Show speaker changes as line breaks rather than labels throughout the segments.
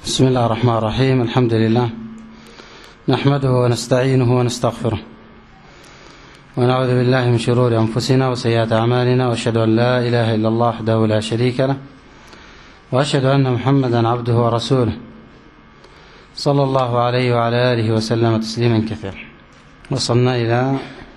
بسم الله الرحمن الرحيم. الحمد لله نحمده ونستعينه ونستغفره ونعوذ بالله من شرور أنفسنا وسيئات أعمالنا، وأشهد أن لا إله إلا الله وحده لا شريك له، وأشهد أن محمدا عبده ورسوله صلى الله عليه وعلى آله وسلم تسليما كثيرا. وصلنا إلى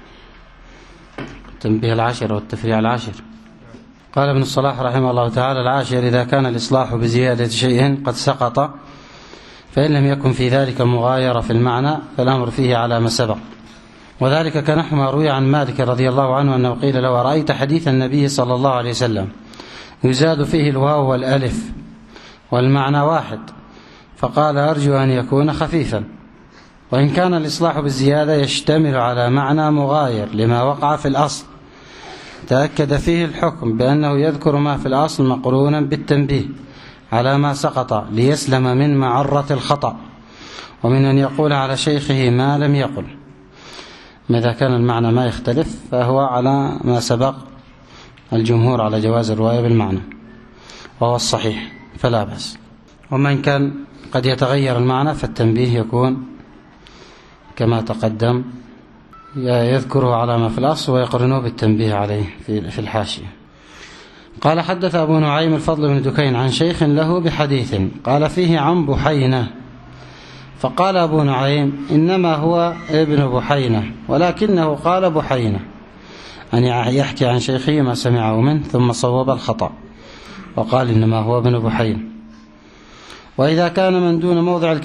تنبيه العاشر والتفريع العاشر. قال ابن الصلاح رحمه الله تعالى: العاشر: إذا كان الإصلاح بزيادة شيء قد سقط، فإن لم يكن في ذلك مغايرة في المعنى فالأمر فيه على ما سبق، وذلك كنحو ما روي عن مالك رضي الله عنه أنه قيل له: رأيت حديث النبي صلى الله عليه وسلم يزاد فيه الواو والألف والمعنى واحد، فقال: أرجو أن يكون خفيفا. وإن كان الإصلاح بالزيادة يشتمل على معنى مغاير لما وقع في الأصل، تأكد فيه الحكم بأنه يذكر ما في الأصل مقرونا بالتنبيه على ما سقط ليسلم من معرة الخطأ، ومن أن يقول على شيخه ما لم يقل. إذا كان المعنى ما يختلف فهو على ما سبق الجمهور على جواز الرواية بالمعنى، وهو الصحيح فلا بأس. ومن كان قد يتغير المعنى فالتنبيه يكون كما تقدم، يذكره على ما في الأصل ويقرنه بالتنبيه عليه في الحاشية. قال: حدث أبو نعيم الفضل بن دكين عن شيخ له بحديث قال فيه عن بحينة، فقال أبو نعيم: إنما هو ابن بحينة، ولكنه قال بحينة، أن يحكي عن شيخه ما سمعه منه ثم صوب الخطأ وقال إنما هو ابن بحينة. وإذا كان من دون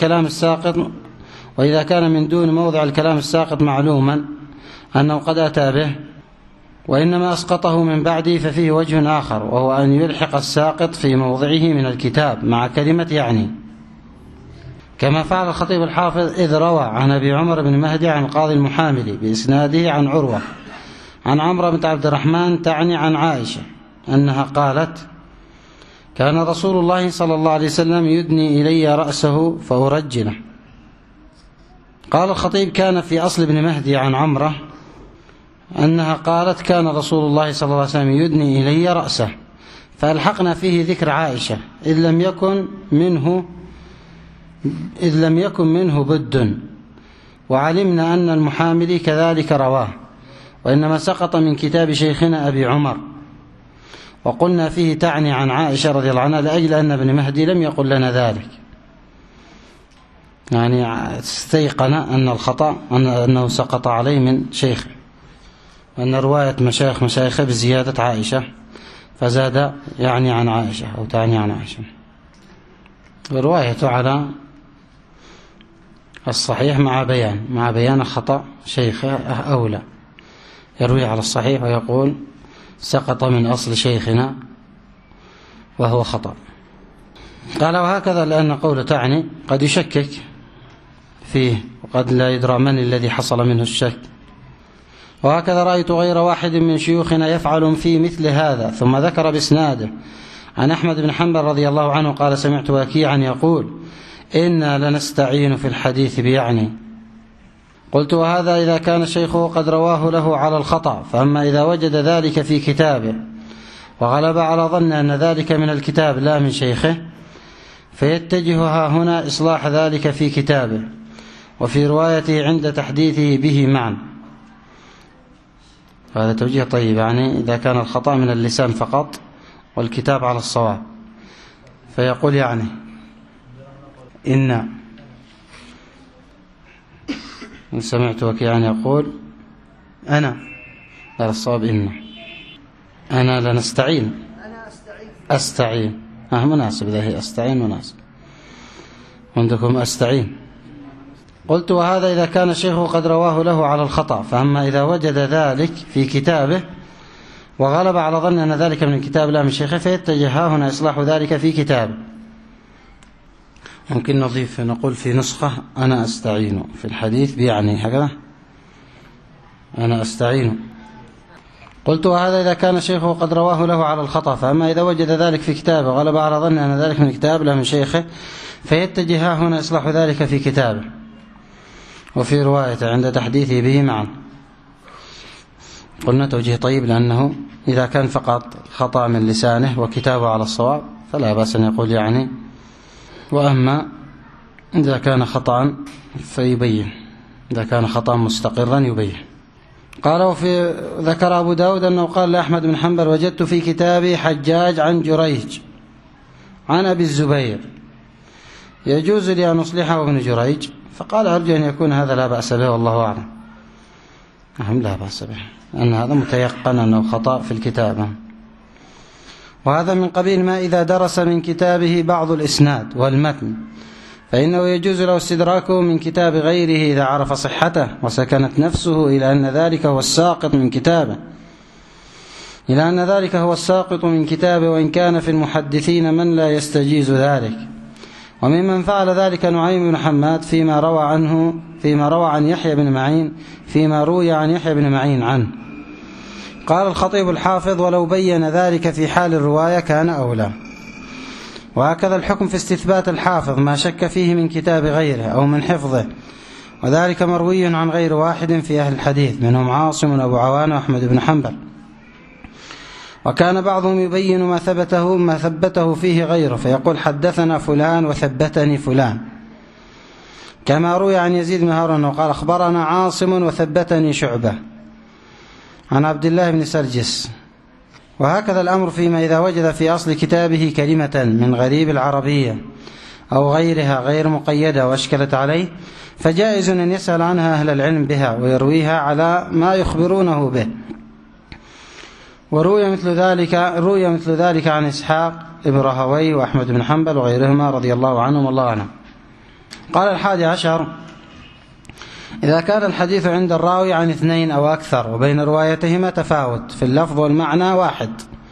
موضع الكلام الساقط معلوما أنه قد أتى به وإنما أسقطه من بعده، ففيه وجه آخر، وهو أن يلحق الساقط في موضعه من الكتاب مع كلمة يعني، كما فعل الخطيب الحافظ إذ روى عن أبي عمر بن مهدي عن قاضي المحاملي بإسناده عن عروة عن عمرو بن عبد الرحمن تعني عن عائشة أنها قالت: كان رسول الله صلى الله عليه وسلم يدني إلي رأسه فأرجله. قال الخطيب: كان في أصل ابن مهدي عن عمرة أنها قالت: كان رسول الله صلى الله عليه وسلم يدني إلي رأسه، فألحقنا فيه ذكر عائشة إذ لم يكن منه بد، وعلمنا أن المحاملي كذلك رواه، وإنما سقط من كتاب شيخنا أبي عمر، وقلنا فيه تعني عن عائشة رضي الله عنها لأجل أن ابن مهدي لم يقل لنا ذلك، يعني استيقن أن الخطأ أنه سقط عليه من شيخه، وأن رواية مشايخه بزيادة عائشة، فزاد يعني عن عائشة أو تعني عن عائشة. وروايته على الصحيح مع بيان خطأ شيخه أولى، يروي على الصحيح ويقول سقط من أصل شيخنا وهو خطأ. قال: وهكذا لأن قول تعني قد يشكك فيه وقد لا يدرى من الذي حصل منه الشك. وهكذا رأيت غير واحد من شيوخنا يفعل في مثل هذا. ثم ذكر بإسناده عن أحمد بن حنبل رضي الله عنه قال: سمعت وكيعا يقول: إنا لنستعين في الحديث بيعني. قلت: وهذا إذا كان شيخه قد رواه له على الخطأ، فأما إذا وجد ذلك في كتابه وغلب على ظن أن ذلك من الكتاب لا من شيخه، فيتجه هنا إصلاح ذلك في كتابه وفي روايته عند تحديثه به معا. هذا توجيه طيب، يعني إذا كان الخطأ من اللسان فقط والكتاب على الصواب، فيقول يعني إن سمعت وكيعا يقول أنا على الصواب أنا لنستعين أستعين مناسب، إذا هي أستعين مناسب، عندكم أستعين. قلت: وهذا إذا كان الشيخ قد رواه له على الخطأ، فأما إذا وجد ذلك في كتابه وغلب على ظن أن ذلك من الكتاب لا من شيخه، فيتجه هنا إصلاح ذلك في كتابه. ممكن نضيف نقول في نسخة أنا أستعين في الحديث بيعني هكذا، أنا أستعين. قلت: وهذا إذا كان شيخه قد رواه له على الخطأ، فأما إذا وجد ذلك في كتابه وغلب على ظن أن ذلك من الكتاب لا من شيخه، فيتجه هنا إصلاح ذلك في كتابه وفي روايته عند تحديثه به معا. قلنا توجيه طيب، لأنه إذا كان فقط خطأ من لسانه وكتابه على الصواب فلا بأس أن يقول يعني. وأما إذا كان خطأ فيبين، إذا كان خطأ مستقرا يبين. قال وفي ذكر أبو داود أنه قال لأحمد بن حنبل وجدت في كتابي حجاج عن جريج عن أبي الزبير يجوز لي أن أصلحه ابن جريج، فقال أرجو أن يكون هذا لا بأس به والله أعلم. لا بأس به، أن هذا متيقن أنه خطأ في الكتابة. وهذا من قبيل ما إذا درس من كتابه بعض الإسناد والمتن فإنه يجوز له استدراكه من كتاب غيره إذا عرف صحته وسكنت نفسه إلى أن ذلك هو الساقط من كتابه، وإن كان في المحدثين من لا يستجيز ذلك. وممن فعل ذلك نعيم بن حماد فيما روى عن يحيى بن معين فيما روي عن يحيى بن معين عنه. قال الخطيب الحافظ ولو بين ذلك في حال الرواية كان أولى. وهكذا الحكم في استثبات الحافظ ما شك فيه من كتاب غيره أو من حفظه، وذلك مروي عن غير واحد في أهل الحديث منهم عاصم وأبو عوان وأحمد بن حنبل. وكان بعضهم يبين ما ثبته فيه غيره فيقول حدثنا فلان وثبتني فلان، كما روي عن يزيد بن هارون وقال أخبرنا عاصم وثبتني شعبة عن عبد الله بن سرجس. وهكذا الأمر فيما إذا وجد في أصل كتابه كلمة من غريب العربية أو غيرها غير مقيدة وأشكلت عليه، فجائز أن يسأل عنها أهل العلم بها ويرويها على ما يخبرونه به. وروي مثل ذلك عن إسحاق ابن راهويه وأحمد بن حنبل وغيرهما رضي الله عنهم والله أعلم. قال 11 إذا كان الحديث عند الراوي عن 2 أو أكثر وبين روايتهما تفاوت في اللفظ والمعنى واحد،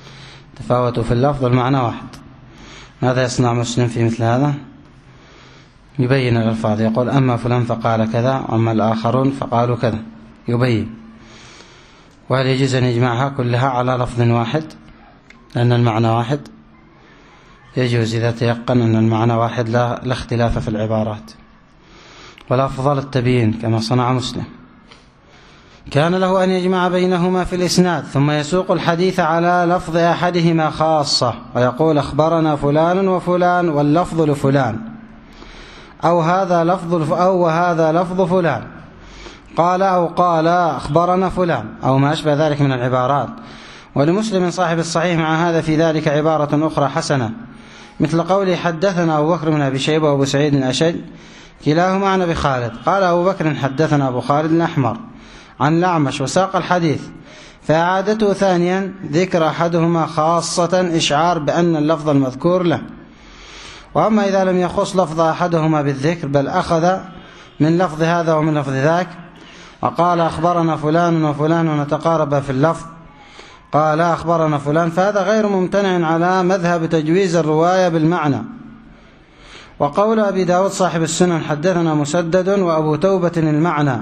ماذا يصنع مسلم في مثل هذا؟ يبين الألفاظ، يقول أما فلان فقال كذا أما الآخرون فقالوا كذا، يبين. وهل يجوز أن يجمعها كلها على لفظ واحد لأن المعنى واحد؟ يجوز إذا تيقن أن المعنى واحد لا اختلاف في العبارات. والأفضل التبيين كما صنع مسلم. كان له أن يجمع بينهما في الإسناد ثم يسوق الحديث على لفظ أحدهما خاصة ويقول أخبرنا فلان وفلان واللفظ لفلان، أو وهذا لفظ فلان، قال أخبرنا فلان، أو ما أشبه ذلك من العبارات. ولمسلم صاحب الصحيح مع هذا في ذلك عبارة أخرى حسنة مثل قوله حدثنا أبو بكر بن أبي شيبة وأبو سعيد الأشج كلاهما عن أبي خالد، قال أبو بكر حدثنا أبو خالد الأحمر عن الأعمش وساق الحديث، فأعادته ثانيا ذكر أحدهما خاصة إشعار بأن اللفظ المذكور له. وأما إذا لم يخص لفظ أحدهما بالذكر بل أخذ من لفظ هذا ومن لفظ ذاك وقال أخبرنا فلان وفلان ونتقارب في اللفظ، قال أخبرنا فلان، فهذا غير ممتنع على مذهب تجويز الرواية بالمعنى. وقول أبي داود صاحب السنن حدثنا مسدد وأبو توبة المعنى،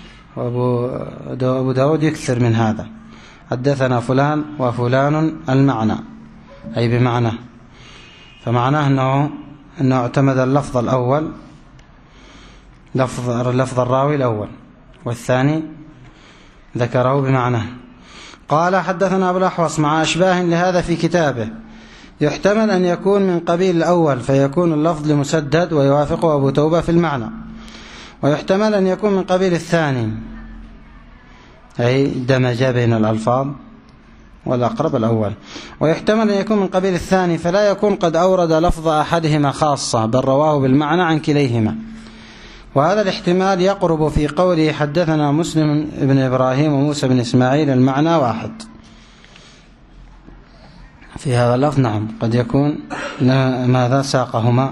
وأبو داود يكثر من هذا، حدثنا فلان وفلان المعنى أي بمعنى، فمعناه أنه اعتمد اللفظ الأول لفظ الراوي الأول والثاني ذكره بمعنى. قال حدثنا أبو الأحوص مع أشباه لهذا في كتابه، يحتمل أن يكون من قبيل الأول فيكون اللفظ لمسدد ويوافقه أبو توبة في المعنى، ويحتمل أن يكون من قبيل الثاني أي دمج بين الألفاظ والأقرب الأول، ويحتمل أن يكون من قبيل الثاني فلا يكون قد أورد لفظ أحدهما خاصة بل رواه بالمعنى عن كليهما. وهذا الاحتمال يقرب في قوله حدثنا مسلم بن إبراهيم وموسى بن إسماعيل المعنى واحد في هذا اللفظ. نعم قد يكون ماذا ساقهما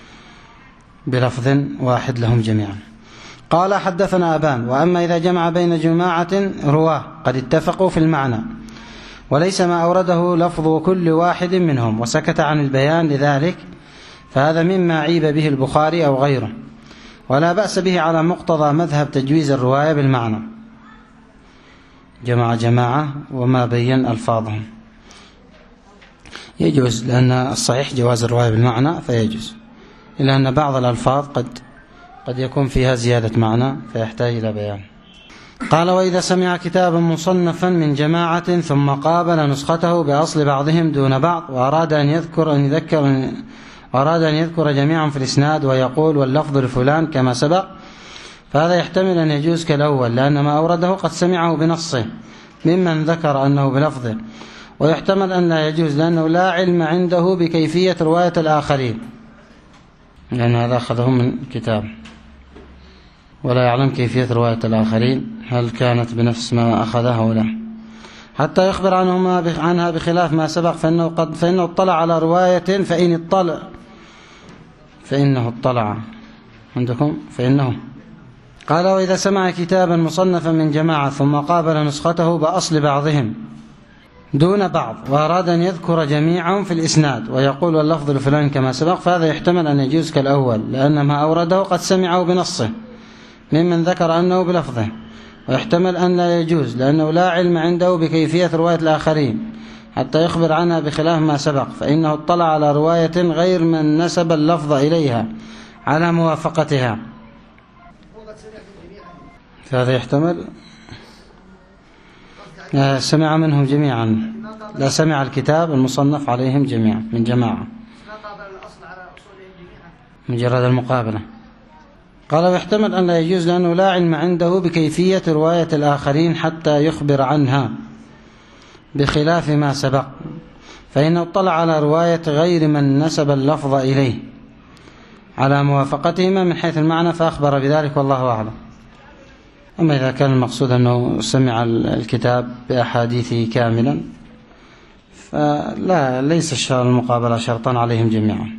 بلفظ واحد لهم جميعا. قال حدثنا أبان. وأما إذا جمع بين جماعة رواه قد اتفقوا في المعنى وليس ما أورده لفظ كل واحد منهم وسكت عن البيان لذلك، فهذا مما عيب به البخاري أو غيره، ولا بأس به على مقتضى مذهب تجويز الرواية بالمعنى. جماعة وما بين ألفاظهم يجوز، لأن الصحيح جواز الرواية بالمعنى فيجوز، إلا أن بعض الألفاظ قد يكون فيها زيادة معنى فيحتاج إلى بيان. قال وإذا سمع كتابا مصنفا من جماعة ثم قابل نسخته بأصل بعضهم دون بعض وأراد أن يذكر وأراد أن يذكر جميعا في الإسناد ويقول واللفظ لفلان كما سبق، فهذا يحتمل أن يجوز كالأول لأن ما أورده قد سمعه بنصه ممن ذكر أنه بلفظه، ويحتمل أن لا يجوز لأنه لا علم عنده بكيفية رواية الآخرين، لأن هذا أخذه من كتاب ولا يعلم كيفية رواية الآخرين هل كانت بنفس ما أخذه أو لا، حتى يخبر عنها بخلاف ما سبق، فإنه اطلع على رواية فإنه اطلع عندكم قال وإذا سمع كتابا مصنفا من جماعة ثم قابل نسخته بأصل بعضهم دون بعض وأراد أن يذكر جميعهم في الإسناد ويقول واللفظ لفلان كما سبق، فهذا يحتمل أن يجوز كالأول لأن ما أورده قد سمعه بنصه ممن ذكر أنه بلفظه، ويحتمل أن لا يجوز لأنه لا علم عنده بكيفية رواية الآخرين حتى يخبر عنها بخلاف ما سبق، فإنه اطلع على رواية غير من نسب اللفظ إليها على موافقتها، فهذا يحتمل سمع منهم جميعا، لا سمع الكتاب المصنف عليهم جميعا من جماعة مجرد المقابلة. قال ويحتمل أن لا يجوز لأنه لا علم عنده بكيفية رواية الآخرين حتى يخبر عنها بخلاف ما سبق، فإنه اطلع على رواية غير من نسب اللفظ إليه على موافقتهما من حيث المعنى فأخبر بذلك والله أعلم. أما إذا كان المقصود أنه سمع الكتاب بأحاديثه كاملا فلا ليس المقابلة شرطا عليهم جميعا،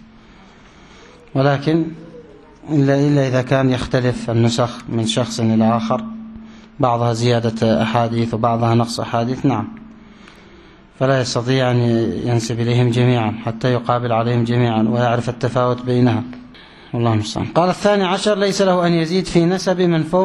ولكن إلا إذا كان يختلف النسخ من شخص إلى آخر، بعضها زيادة أحاديث وبعضها نقص أحاديث، نعم، فلا يستطيع أن ينسب إليهم جميعا حتى يقابل عليهم جميعا ويعرف التفاوت بينها، والله المستعان. قال 12 ليس له أن يزيد في نسب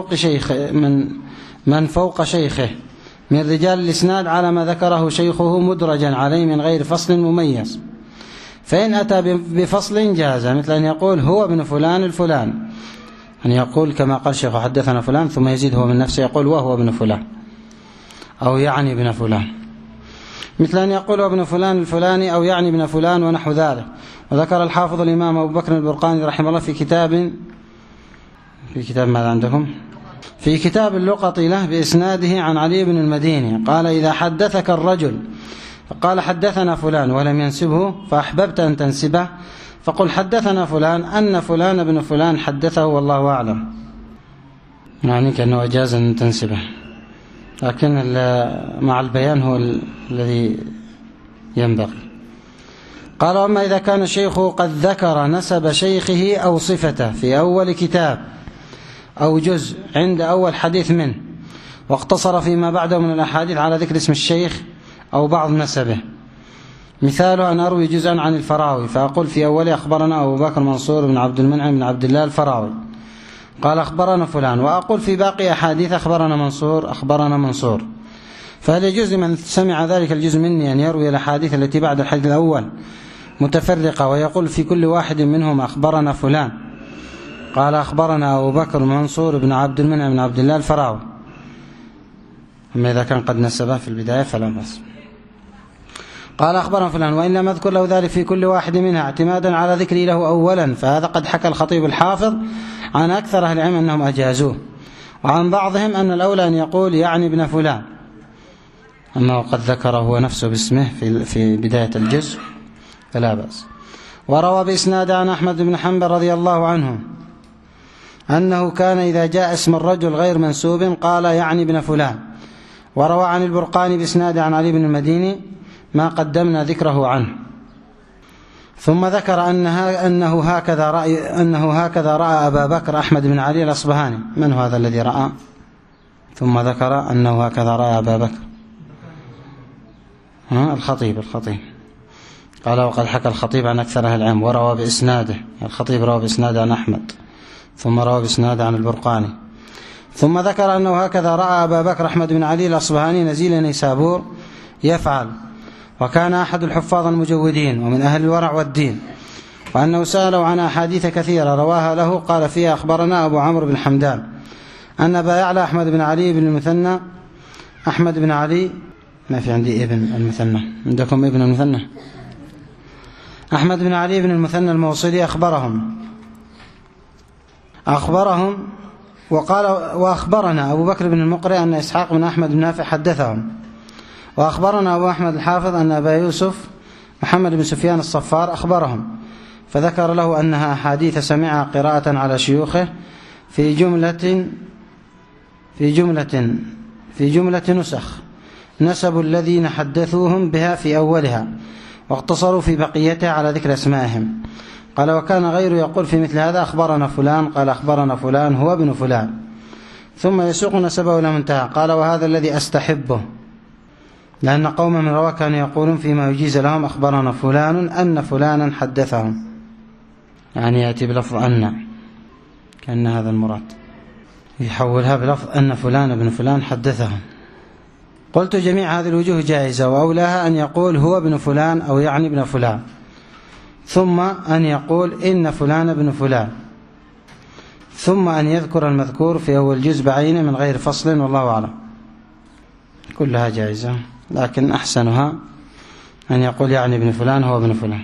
من فوق شيخه من رجال الإسناد على ما ذكره شيخه مدرجا عليه من غير فصل مميز، فإن أتى بفصل جاز، مثل أن يقول هو ابن فلان الفلان، أن يقول كما قال شيخ حدثنا فلان ثم يزيد هو من نفسه يقول وهو ابن فلان أو يعني ابن فلان، مثل أن يقول ابن فلان الفلاني أو يعني ابن فلان ونحو ذلك. وذكر الحافظ الإمام أبو بكر البرقاني رحمه الله في كتاب ماذا عندكم؟ في كتاب اللقط له بإسناده عن علي بن المديني قال إذا حدثك الرجل فقال حدثنا فلان ولم ينسبه فأحببت أن تنسبه فقل حدثنا فلان أن فلان ابن فلان حدثه والله أعلم، يعني كأنه أجاز أن تنسبه، لكن مع البيان هو الذي ينبغي. قال وأما إذا كان الشيخ قد ذكر نسب شيخه أو صفته في أول كتاب أو جزء عند أول حديث منه واقتصر فيما بعده من الأحاديث على ذكر اسم الشيخ أو بعض نسبه، مثاله أن أروي جزءا عن الفراوي فأقول في أوله أخبرنا أبو بكر منصور بن عبد المنعم بن عبد الله الفراوي قال أخبرنا فلان، وأقول في باقي أحاديث أخبرنا منصور، فهل يجوز لمن سمع ذلك الجزء مني أن يروي الأحاديث التي بعد الحديث الأول متفرقة ويقول في كل واحد منهم أخبرنا فلان قال أخبرنا أبو بكر منصور بن عبد المنعم بن عبد الله الفراوي، أما إذا كان قد نسبه في البداية فلا بأس. قال أخبرنا فلان وإن لم أذكر له ذلك في كل واحد منها اعتمادا على ذكري له أولا، فهذا قد حكى الخطيب الحافظ عن أكثر أهل العلم أنهم أجازوه، وعن بعضهم أن الأولى أن يقول يعني ابن فلان، أما قد ذكره هو نفسه باسمه في بداية الجزء فلا بأس. وروى بإسناد عن أحمد بن حنبل رضي الله عنه أنه كان إذا جاء اسم الرجل غير منسوب قال يعني ابن فلان. وروى عن البرقاني بإسناد عن علي بن المديني ما قدمنا ذكره عنه، ثم ذكر أنه هكذا رأى أبا بكر أحمد بن علي الأصبهاني. من هو هذا الذي رأى؟ ثم ذكر أنه هكذا رأى أبا بكر الخطيب قال وقد حكى الخطيب عن أكثر أهل العلم وروى بإسناده، الخطيب روى بإسناده عن أحمد ثم روى بإسناده عن البرقاني، ثم ذكر أنه هكذا رأى أبا بكر أحمد بن علي الأصبهاني نزيل نيسابور يفعل، وكان أحد الحفاظ المجودين ومن أهل الورع والدين، وأنه سألوا عن أحاديث كثيرة رواها له قال فيها أخبرنا أبو عمرو بن حمدان أن أبا يعلى أحمد بن علي بن المثنى أحمد بن علي، ما في عندي ابن المثنى، عندكم ابن المثنى؟ أحمد بن علي بن المثنى الموصلي أخبرهم وقال وأخبرنا أبو بكر بن المقري أن إسحاق بن أحمد بن نافع حدثهم، وأخبرنا أبو أحمد الحافظ أن أبا يوسف محمد بن سفيان الصفار أخبرهم، فذكر له أنها أحاديث سمعها قراءة على شيوخه في جملة نسخ نسبوا الذين حدثوهم بها في أولها واقتصروا في بقيتها على ذكر أسمائهم. قال وكان غيره يقول في مثل هذا أخبرنا فلان قال أخبرنا فلان هو ابن فلان، ثم يسوق نسبه إلى منتهى. قال وهذا الذي أستحبه، لأن قوما من رواة كانوا يقولون فيما يجيز لهم أخبرنا فلان أن فلانا حدثهم، يعني يأتي بلفظ أن، كأن هذا المراد، يحولها بلفظ أن فلان ابن فلان حدثهم. قلت جميع هذه الوجوه جائزة، وأولاها أن يقول هو ابن فلان أو يعني ابن فلان، ثم أن يقول إن فلان ابن فلان، ثم أن يذكر المذكور في أول جزء بعينه من غير فصل، والله أعلم. كلها جائزة، لكن أحسنها أن يقول يعني ابن فلان هو ابن فلان.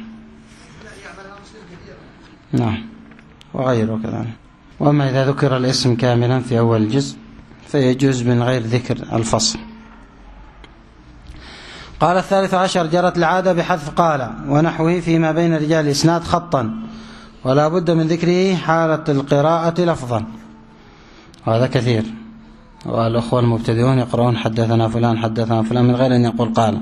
نعم، وغيره كذلك. وأما إذا ذكر الاسم كاملا في أول الجزء فيجوز من غير ذكر الفصل. قال 13 جرت العادة بحذف قال ونحوه فيما بين رجال الإسناد خطا، ولا بد من ذكره حالة القراءة لفظا، وهذا كثير، والأخوة المبتدئون يقرؤون حدثنا فلان حدثنا فلان من غير أن يقول قال،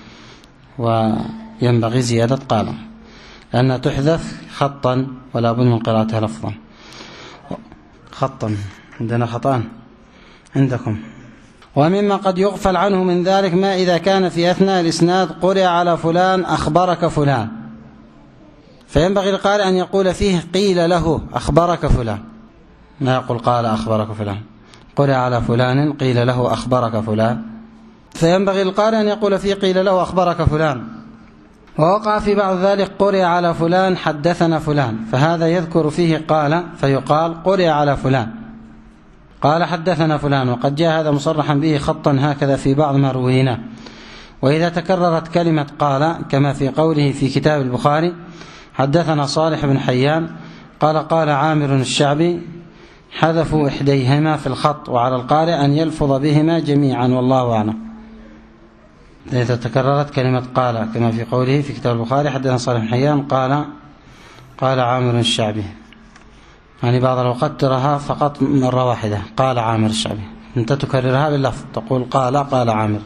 وينبغي زيادة قال لأنها تحذف خطا ولا بد من قراءتها لفظا. خطا عندنا خطأ عندكم. ومما قد يغفل عنه من ذلك ما إذا كان في أثناء الإسناد قرئ على فلان أخبرك فلان، فينبغي القارئ أن يقول فيه قيل له أخبرك فلان، ما يقول قال أخبرك فلان. قرئ على فلان قيل له أخبرك فلان، فينبغي القارئ أن يقول فيه قيل له أخبرك فلان. ووقع في بعض ذلك قرئ على فلان حدثنا فلان، فهذا يذكر فيه قال فيقال قرئ على فلان قال حدثنا فلان، وقد جاء هذا مصرحا به خطا هكذا في بعض ما رويناه. وإذا تكررت كلمة قال كما في قوله في كتاب البخاري حدثنا صالح بن حيان قال عامر الشعبي، حذفوا إحديهما في الخط، وعلى القارئ أن يلفظ بهما جميعا، والله أعلم. إذا تكررت كلمة قال كما في قوله في كتاب البخاري حدثنا صالح بن حيان قال عامر الشعبي، يعني بعض الأوقات تراها فقط مرة واحدة قال عامر الشعبي، أنت تكررها باللفظ تقول قال عامر.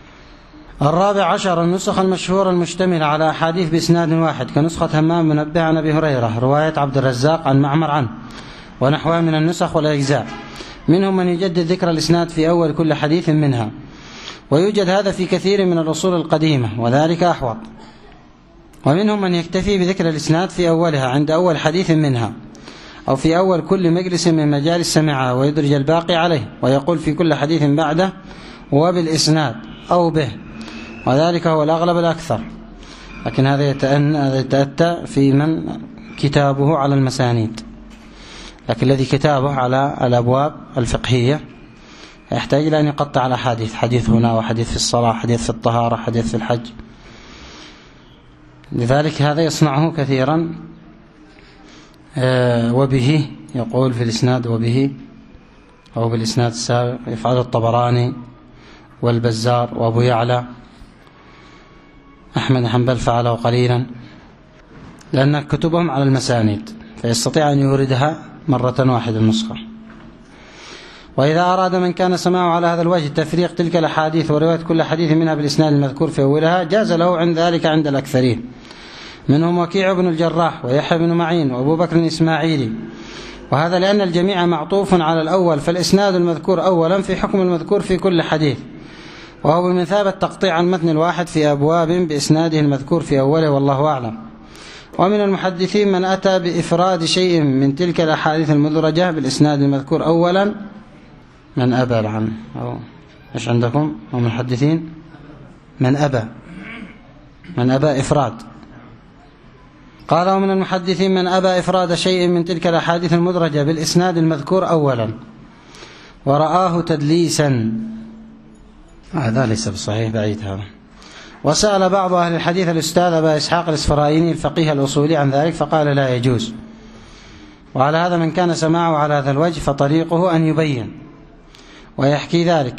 14 النسخ المشهورة المشتملة على أحاديث بإسناد واحد كنسخة همام بن منبه عن أبي هريرة رواية عبد الرزاق عن معمر عنه، ونحوها من النسخ والأجزاء. منهم من يجدد ذكر الإسناد في أول كل حديث منها، ويوجد هذا في كثير من الأصول القديمة وذلك أحوط. ومنهم من يكتفي بذكر الإسناد في أولها عند أول حديث منها، أو في أول كل مجلس من مجالس سمعها، ويدرج الباقي عليه ويقول في كل حديث بعده وبالإسناد أو به، وذلك هو الأغلب الأكثر. لكن هذا يتأتى في من كتابه على المسانيد، لكن الذي كتابه على الأبواب الفقهية يحتاج إلى أن يقطع على حديث هنا وحديث في الصلاة، حديث في الطهارة، حديث في الحج. لذلك هذا يصنعه كثيرا. وبه يقول في الإسناد وبه، أو بالإسناد السابق، يفعل الطبراني والبزار وأبو يعلى. أحمد حنبل فعله قليلا لأن كتبهم على المسانيد، فيستطيع أن يوردها مرة واحدة النسخة. وإذا أراد من كان سماعه على هذا الوجه تفريق تلك الأحاديث ورواية كل حديث منها بالإسناد المذكور في أولها جاز له عند ذلك عند الأكثرين، منهم وكيع بن الجراح ويحيى بن معين وأبو بكر الإسماعيلي، وهذا لأن الجميع معطوف على الأول، فالإسناد المذكور أولا في حكم المذكور في كل حديث، وهو بمثابة تقطيع المتن الواحد في أبواب بإسناده المذكور في أوله، والله أعلم. ومن المحدثين من أتى بإفراد شيء من تلك الأحاديث المدرجة بالإسناد المذكور أولا، من أبى عنه، أو إيش عندكم؟ ومن المحدثين من أبى إفراد. قال ومن المحدثين من أبى إفراد شيء من تلك الأحاديث المدرجة بالإسناد المذكور أولا ورآه تدليسا، هذا ليس بصحيح، بعيد هذا. وسأل بعض أهل الحديث الأستاذ أبا إسحاق الإسفرايني الفقيه الأصولي عن ذلك فقال لا يجوز. وعلى هذا من كان سماعه على هذا الوجه فطريقه أن يبين ويحكي ذلك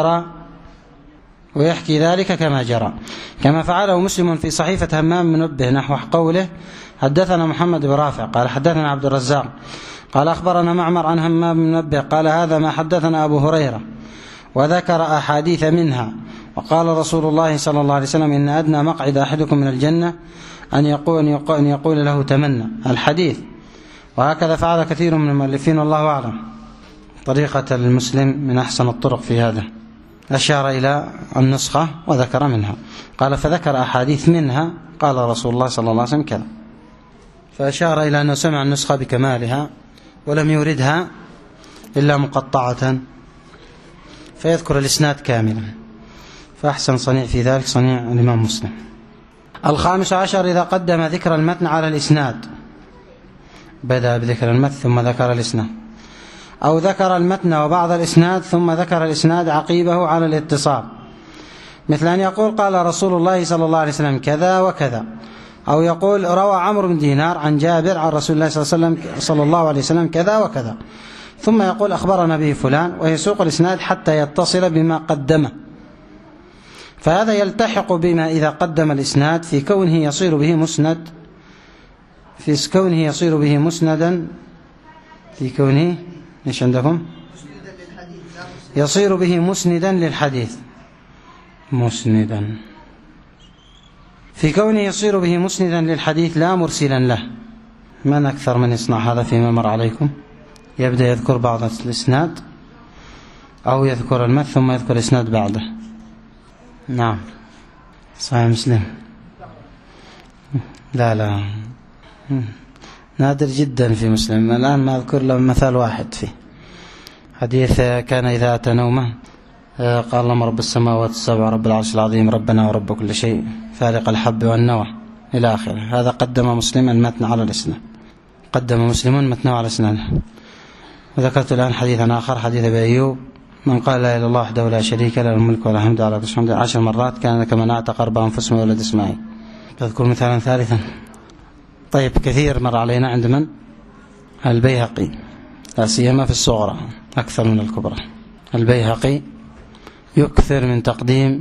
كما جرى كما فعله مسلم في صحيفة همام بن منبه نحو قوله حدثنا محمد بن رافع قال حدثنا عبد الرزاق قال أخبرنا معمر عن همام بن منبه قال هذا ما حدثنا أبو هريرة وذكر أحاديث منها وقال رسول الله صلى الله عليه وسلم إن أدنى مقعد أحدكم من الجنة أن يقول له تمنى الحديث. وهكذا فعل كثير من المؤلفين والله أعلم. طريقة المسلم من أحسن الطرق في هذا. أشار إلى النسخة وذكر منها قال فذكر أحاديث منها قال رسول الله صلى الله عليه وسلم كذا، فأشار إلى أنه سمع النسخة بكمالها ولم يوردها إلا مقطعة فيذكر الإسناد كاملا، فأحسن صنيع في ذلك صنيع الإمام مسلم. 15 إذا قدم ذكر المتن على الإسناد، بدأ بذكر المتن ثم ذكر الإسناد، أو ذكر المتن وبعض الإسناد ثم ذكر الإسناد عقيبه على الاتصال، مثل أن يقول قال رسول الله صلى الله عليه وسلم كذا وكذا، أو يقول روى عمرو بن دينار عن جابر عن رسول الله صلى الله عليه وسلم كذا وكذا، ثم يقول أخبرنا به فلان، ويسوق الإسناد حتى يتصل بما قدمه. فهذا يلتحق بما إذا قدم الإسناد في كونه يصير به مسند، في كونه يصير به مسندا، في كونه ايش عندكم؟ يصير به مسندا للحديث، مسندا في كونه يصير به مسندا للحديث لا مرسلا له. من أكثر من يصنع هذا فيما مر عليكم؟ يبدأ يذكر بعض الإسناد أو يذكر المتن ثم يذكر الإسناد بعده. نعم صحيح مسلم. لا نادر جدا في مسلم. الآن ما أذكر له مثال واحد فيه حديث كان إذا أتى نومه قال اللهم رب السماوات السبع رب العرش العظيم ربنا ورب كل شيء فالق الحب والنوى إلى آخره. هذا قدم مسلم المتن على الإسناد، قدم مسلم متنه على الإسناد. وذكرت الآن حديثا آخر، حديث أبي أيوب من قال لا إله إلا الله وحده لا شريك له الملك وله الحمد على كل شيء 10 مرات كان كمن أعتق 4 أنفس من ولد إسماعيل. تذكر مثالا ثالثا؟ طيب كثير مر علينا عند من؟ البيهقي، لا سيما في الصغرى أكثر من الكبرى. البيهقي يكثر من تقديم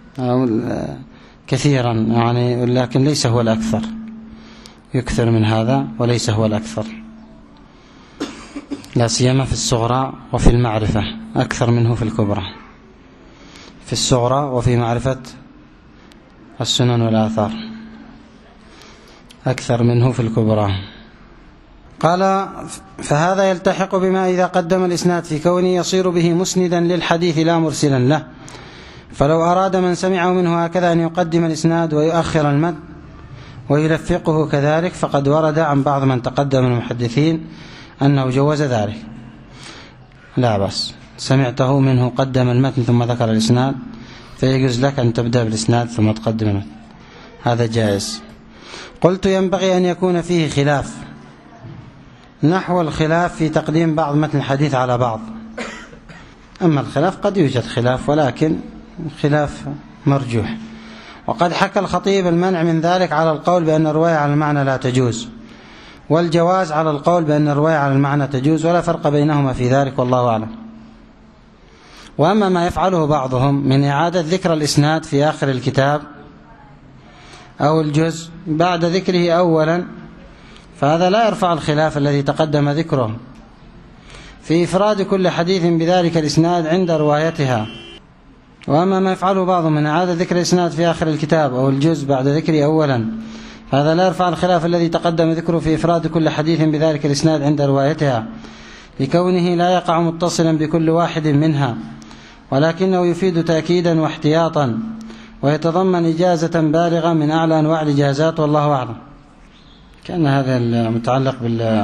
كثيرا يعني، لكن ليس هو الأكثر، يكثر من هذا وليس هو الأكثر، لا سيما في الصغرى وفي المعرفة أكثر منه في الكبرى، في الصغرى وفي معرفة السنن والآثار أكثر منه في الكبرى. قال فهذا يلتحق بما إذا قدم الإسناد في كونه يصير به مسندا للحديث لا مرسلا له. فلو أراد من سمعه منه هكذا أن يقدم الإسناد ويؤخر المتن ويلفقه كذلك فقد ورد عن بعض من تقدم من المحدثين أنه جوز ذلك، لا بس سمعته منه قدم المتن ثم ذكر الإسناد فيجوز لك أن تبدأ بالإسناد ثم تقدم المتن، هذا جائز. قلت ينبغي أن يكون فيه خلاف، نحو الخلاف في تقديم بعض متن الحديث على بعض. أما الخلاف قد يوجد خلاف ولكن خلاف مرجوح. وقد حكى الخطيب المنع من ذلك على القول بأن الرواية على المعنى لا تجوز، والجواز على القول بأن الرواية على المعنى تجوز، ولا فرق بينهما في ذلك والله أعلم. وأما ما يفعله بعضهم من إعادة ذكر الإسناد في آخر الكتاب أو الجزء بعد ذكره أولا فهذا لا يرفع الخلاف الذي تقدم ذكره في إفراد كل حديث بذلك الإسناد عند روايتها. وأما ما يفعله بعضهم من إعادة ذكر الإسناد في آخر الكتاب أو الجزء بعد ذكره أولا فهذا لا يرفع الخلاف الذي تقدم ذكره في إفراد كل حديث بذلك الإسناد عند روايتها، لكونه لا يقع متصلا بكل واحد منها، ولكنه يفيد تأكيدا واحتياطا ويتضمن إجازة بالغة من أعلى أنواع الإجازات والله أعلم. كان هذا متعلق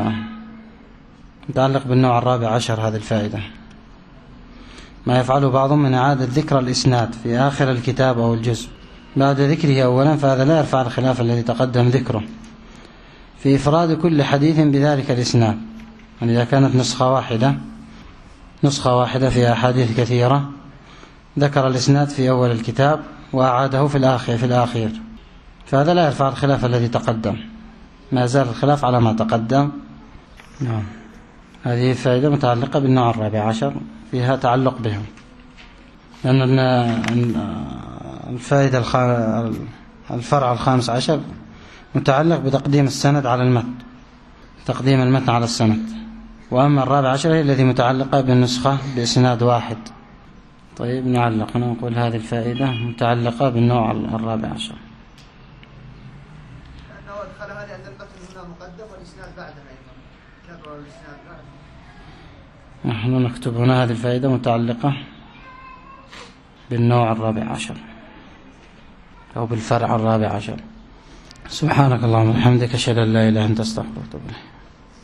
بالنوع 14 هذه الفائدة. ما يفعله بعضهم من إعادة ذكر الإسناد في آخر الكتاب أو الجزء بعد ذكره أولا فهذا لا يرفع الخلاف الذي تقدم ذكره في إفراد كل حديث بذلك الإسناد. يعني إذا كانت نسخة واحدة فيها أحاديث كثيرة ذكر الإسناد في أول الكتاب وأعاده في الأخير فهذا لا يرفع الخلاف الذي تقدم، ما زال الخلاف على ما تقدم. نعم. هذه فائدة متعلقة بالنوع 14 فيها تعلق بهم، لأن الفائدة الفرع 15 متعلق بتقديم السند على المتن، تقديم المتن على السند، وأما 14 هي التي متعلقة بالنسخة بإسناد واحد. طيب نعلق هنا نقول هذه الفائدة متعلقة بالنوع 14.
لأنه أدخل هذه أن المتن هنا مقدم والإسناد بعدها أيضا، كبر الإسناد بعد.
نحن نكتب هنا هذه الفائدة متعلقة بالنوع 14 أو بالفرع 14. سبحانك اللهم وبحمدك أشهد أن لا إله إلا أنت أستغفرك وأتوب إليك.